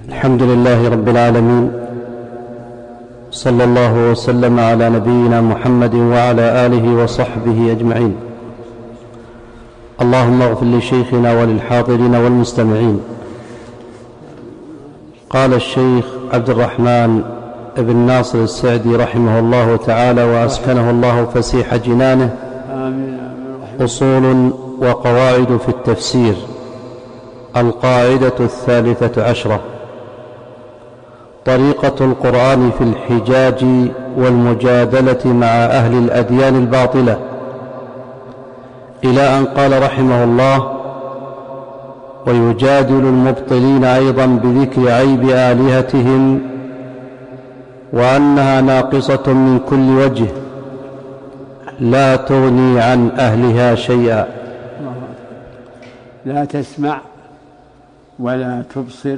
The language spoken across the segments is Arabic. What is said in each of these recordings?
الحمد لله رب العالمين، صلى الله وسلم على نبينا محمد وعلى آله وصحبه أجمعين. اللهم اغفر لشيخنا وللحاضرين والمستمعين. قال الشيخ عبد الرحمن بن ناصر السعدي رحمه الله تعالى وأسكنه الله فسيح جنانه: أصول وقواعد في التفسير. القاعدة 13: طريقة القرآن في الحجاج والمجادلة مع أهل الأديان الباطلة، إلى أن قال رحمه الله: ويجادل المبطلين أيضا بذكر عيب آلهتهم وأنها ناقصة من كل وجه لا تغني عن أهلها شيئا. لا تسمع ولا تبصر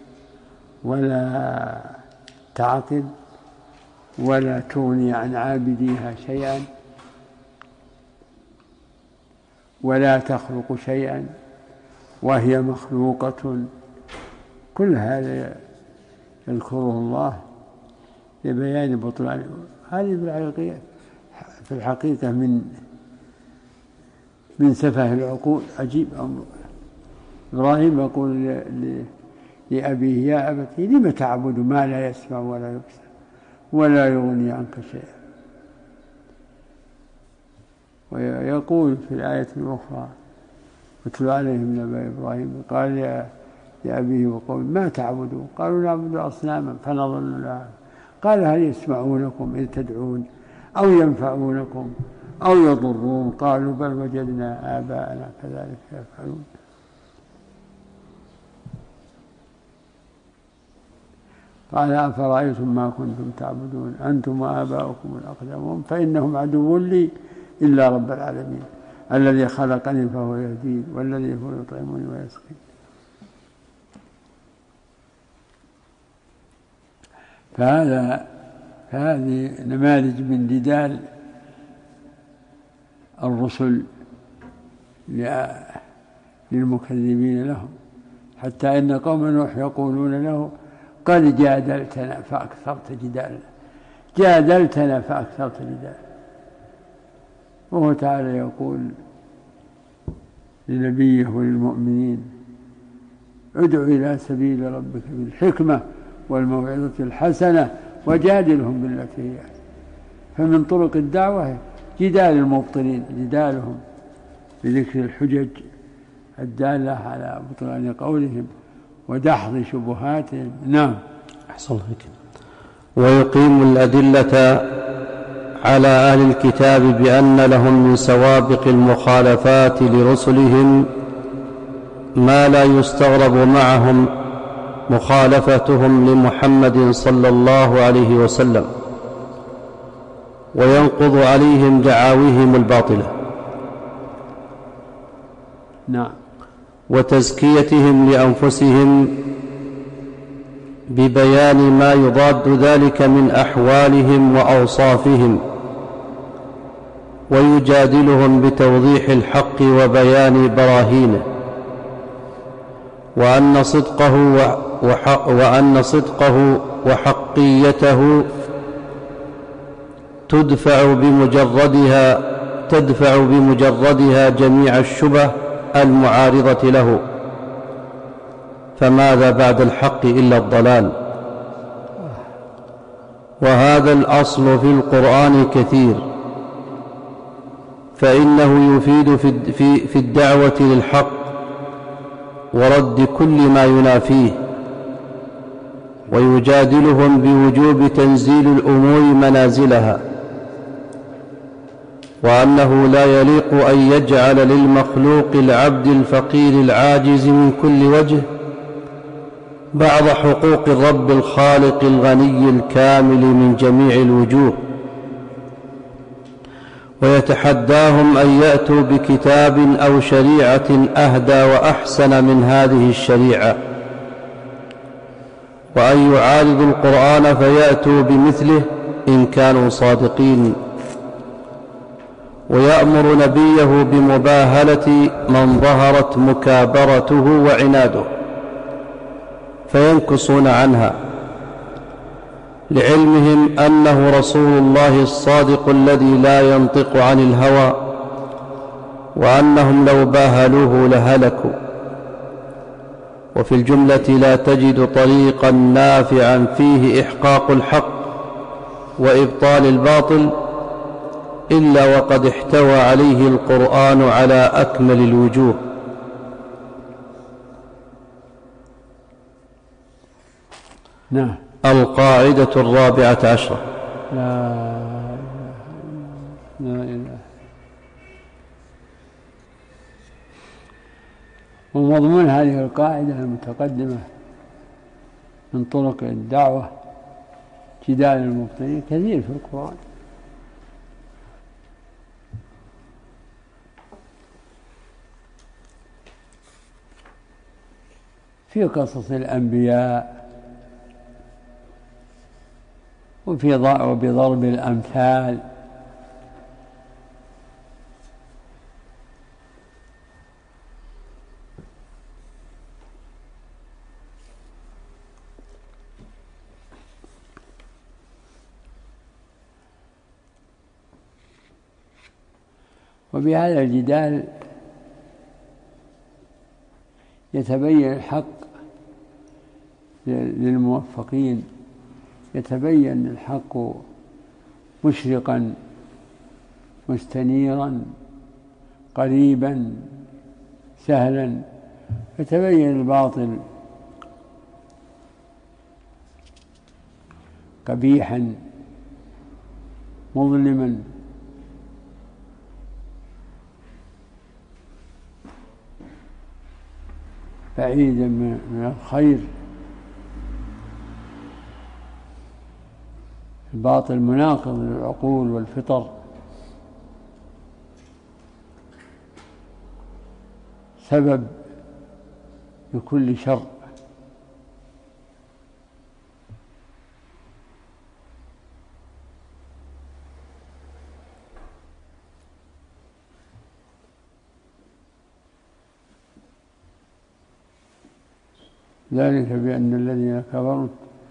ولا تعقل ولا تغني عن عابديها شيئا ولا تخلق شيئا وهي مخلوقة. كل هذا يذكره الله لبيان بطلان. هذه في الحقيقة من سفه العقول. عجيب أمر. إبراهيم يقول لأبيه: يا أبتي لم تعبد ما لا يسمع ولا يبصر ولا يغني عنك شيئا. ويقول في الآية الأخرى: واتل عليهم نبأ إبراهيم قال لأبيه وقومه: ما تعبدون؟ قالوا نعبد أصناما فنظل لها. قال: هل يسمعونكم إذ تدعون أو ينفعونكم أو يضرون؟ قالوا: بل وجدنا آباءنا كذلك يفعلون. قال: أفرأيتم ما كنتم تعبدون أنتم وآباؤكم الأقدمون فإنهم عدو لي إلا رب العالمين الذي خلقني فهو يهدين والذي هو يطعمني ويسقين. فهذه نماذج من جدال الرسل للمكذبين لهم، حتى إن قوم نوح يقولون له: قد جادلتنا فأكثرت جدالنا. وهو تعالى يقول لنبيه وللمؤمنين: ادع إلى سبيل ربك بالحكمة والموعظة الحسنة وجادلهم بالتي هي أحسن. فمن طرق الدعوة جدال المبطلين، جدالهم بذكر الحجج الدالة على بطلان قولهم ودحض شبهاتهم. نعم. أحسن الله عليك. ويقيم الأدلة على أهل الكتاب بأن لهم من سوابق المخالفات لرسلهم ما لا يستغرب معهم مخالفتهم لمحمد صلى الله عليه وسلم، وينقض عليهم دعاويهم الباطلة. نعم. وتزكيتهم لأنفسهم ببيان ما يضاد ذلك من أحوالهم وأوصافهم، ويجادلهم بتوضيح الحق وبيان براهينه، وأن صدقه وحقيته تدفع بمجردها جميع الشبه المعارضة له. فماذا بعد الحق إلا الضلال؟ وهذا الأصل في القرآن كثير، فإنه يفيد في الدعوة للحق ورد كل ما ينافيه، ويجادلهم بوجوب تنزيل الأمور منازلها، وأنه لا يليق أن يجعل للمخلوق العبد الفقير العاجز من كل وجه بعض حقوق الرب الخالق الغني الكامل من جميع الوجوه، ويتحداهم أن يأتوا بكتاب أو شريعة أهدى وأحسن من هذه الشريعة، وأن يعارضوا القرآن فيأتوا بمثله إن كانوا صادقين، ويأمر نبيه بمباهلة من ظهرت مكابرته وعناده، فينكصون عنها، لعلمهم أنه رسول الله الصادق الذي لا ينطق عن الهوى، وأنهم لو باهلوه لهلكوا. وفي الجملة لا تجد طريقا نافعا فيه إحقاق الحق وإبطال الباطل إلا وقد احتوى عليه القرآن على أكمل الوجوه. نعم. القاعدة 14. لا إله. ومضمون هذه القاعدة المتقدمة من طرق الدعوة جدال المبطلين كثير في القرآن. في قصص الأنبياء وبضرب الأمثال، وبهذا الجدال يتبين الحق للموفقين، يتبين الحق مشرقا مستنيرا قريبا سهلا، يتبين الباطل قبيحا مظلما بعيدا من الخير. الباطل مناقض للعقول والفطر، سبب لكل شر. ذلك بأن الذين كفروا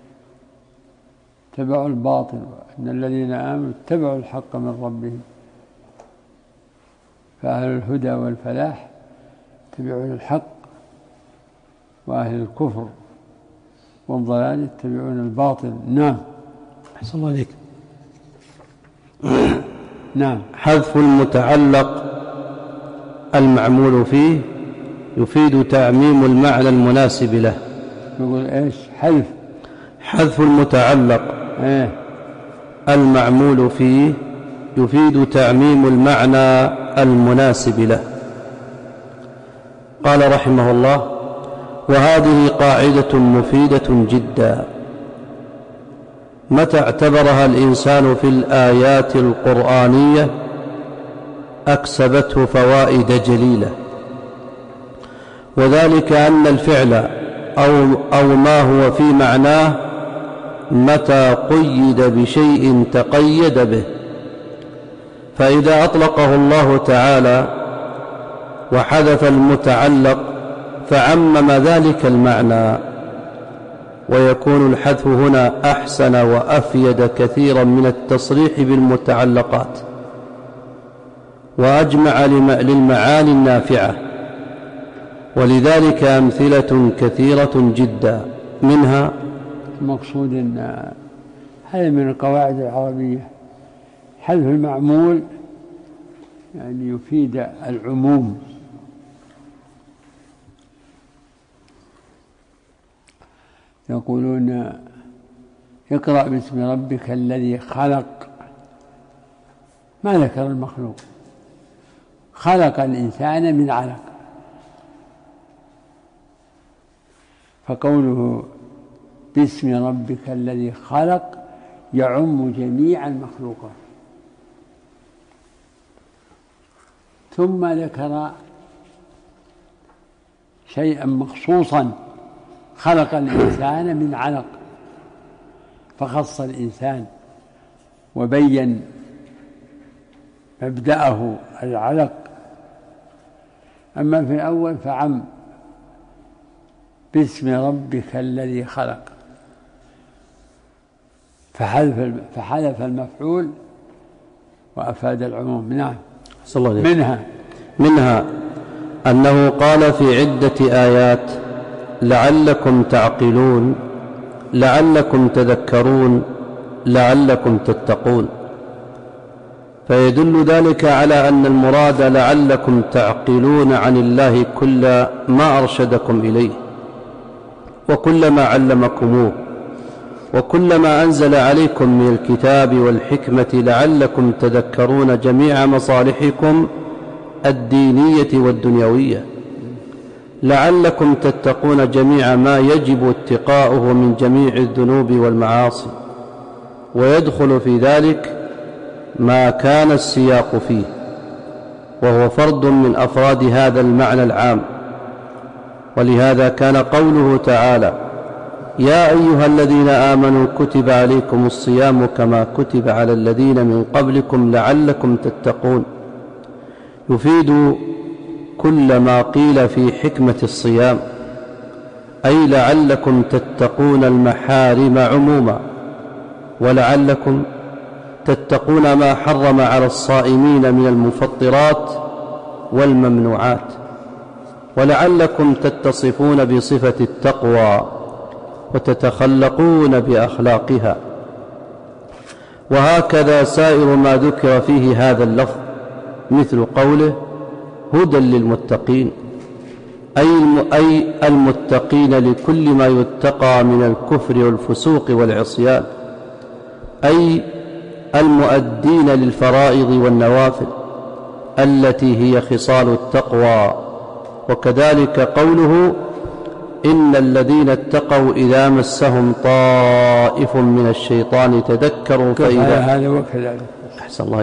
اتبعوا الباطل وأن الذين آمنوا اتبعوا الحق من ربهم، فأهل الهدى والفلاح اتبعون الحق، وأهل الكفر والضلال اتبعون الباطل. نعم. أحسن الله عليك. نعم. حذف المتعلق المعمول فيه يفيد تعميم المعنى المناسب له. يقول إيش؟ حذف المتعلق المعمول فيه يفيد تعميم المعنى المناسب له. قال رحمه الله: وهذه قاعدة مفيدة جدا، متى اعتبرها الإنسان في الآيات القرآنية أكسبته فوائد جليلة، وذلك أن الفعل أو ما هو في معناه متى قيد بشيء تقيد به، فإذا أطلقه الله تعالى وحذف المتعلق فعمم ذلك المعنى، ويكون الحذف هنا أحسن وأفيد كثيرا من التصريح بالمتعلقات، وأجمع للمعاني النافعة، ولذلك أمثلة كثيرة جدا، منها المقصود أن هذا من القواعد العربية، حذف المعمول يعني يفيد العموم. يقولون: اقرأ باسم ربك الذي خلق، ما ذكر المخلوق، خلق الإنسان من علق، فقوله باسم ربك الذي خلق يعم جميع المخلوقات. ثم ذكر شيئا مخصوصا، خلق الإنسان من علق، فخص الإنسان وبين مبدأه العلق. أما في الأول فعم، باسم ربك الذي خلق، فحذف المفعول وأفاد العموم. نعم. منها أنه قال في عدة آيات لعلكم تعقلون، لعلكم تذكرون، لعلكم تتقون، فيدل ذلك على أن المراد لعلكم تعقلون عن الله كل ما أرشدكم إليه، وكل ما علمكموه، وكل ما أنزل عليكم من الكتاب والحكمة، لعلكم تذكرون جميع مصالحكم الدينية والدنيوية، لعلكم تتقون جميع ما يجب اتقاؤه من جميع الذنوب والمعاصي، ويدخل في ذلك ما كان السياق فيه، وهو فرد من أفراد هذا المعنى العام. ولهذا كان قوله تعالى يا أيها الذين آمنوا كتب عليكم الصيام كما كتب على الذين من قبلكم لعلكم تتقون، يفيد كل ما قيل في حكمة الصيام، أي لعلكم تتقون المحارم عموما، ولعلكم تتقون ما حرم على الصائمين من المفطرات والممنوعات، ولعلكم تتصفون بصفة التقوى وتتخلقون بأخلاقها. وهكذا سائر ما ذكر فيه هذا اللفظ، مثل قوله هدى للمتقين، أي المتقين لكل ما يتقى من الكفر والفسوق والعصيان، أي المؤدين للفرائض والنوافل التي هي خصال التقوى. وكذلك قوله إن الذين اتقوا إذا مسهم طائف من الشيطان تذكروا فإذا هذا وكذلك. أحسن الله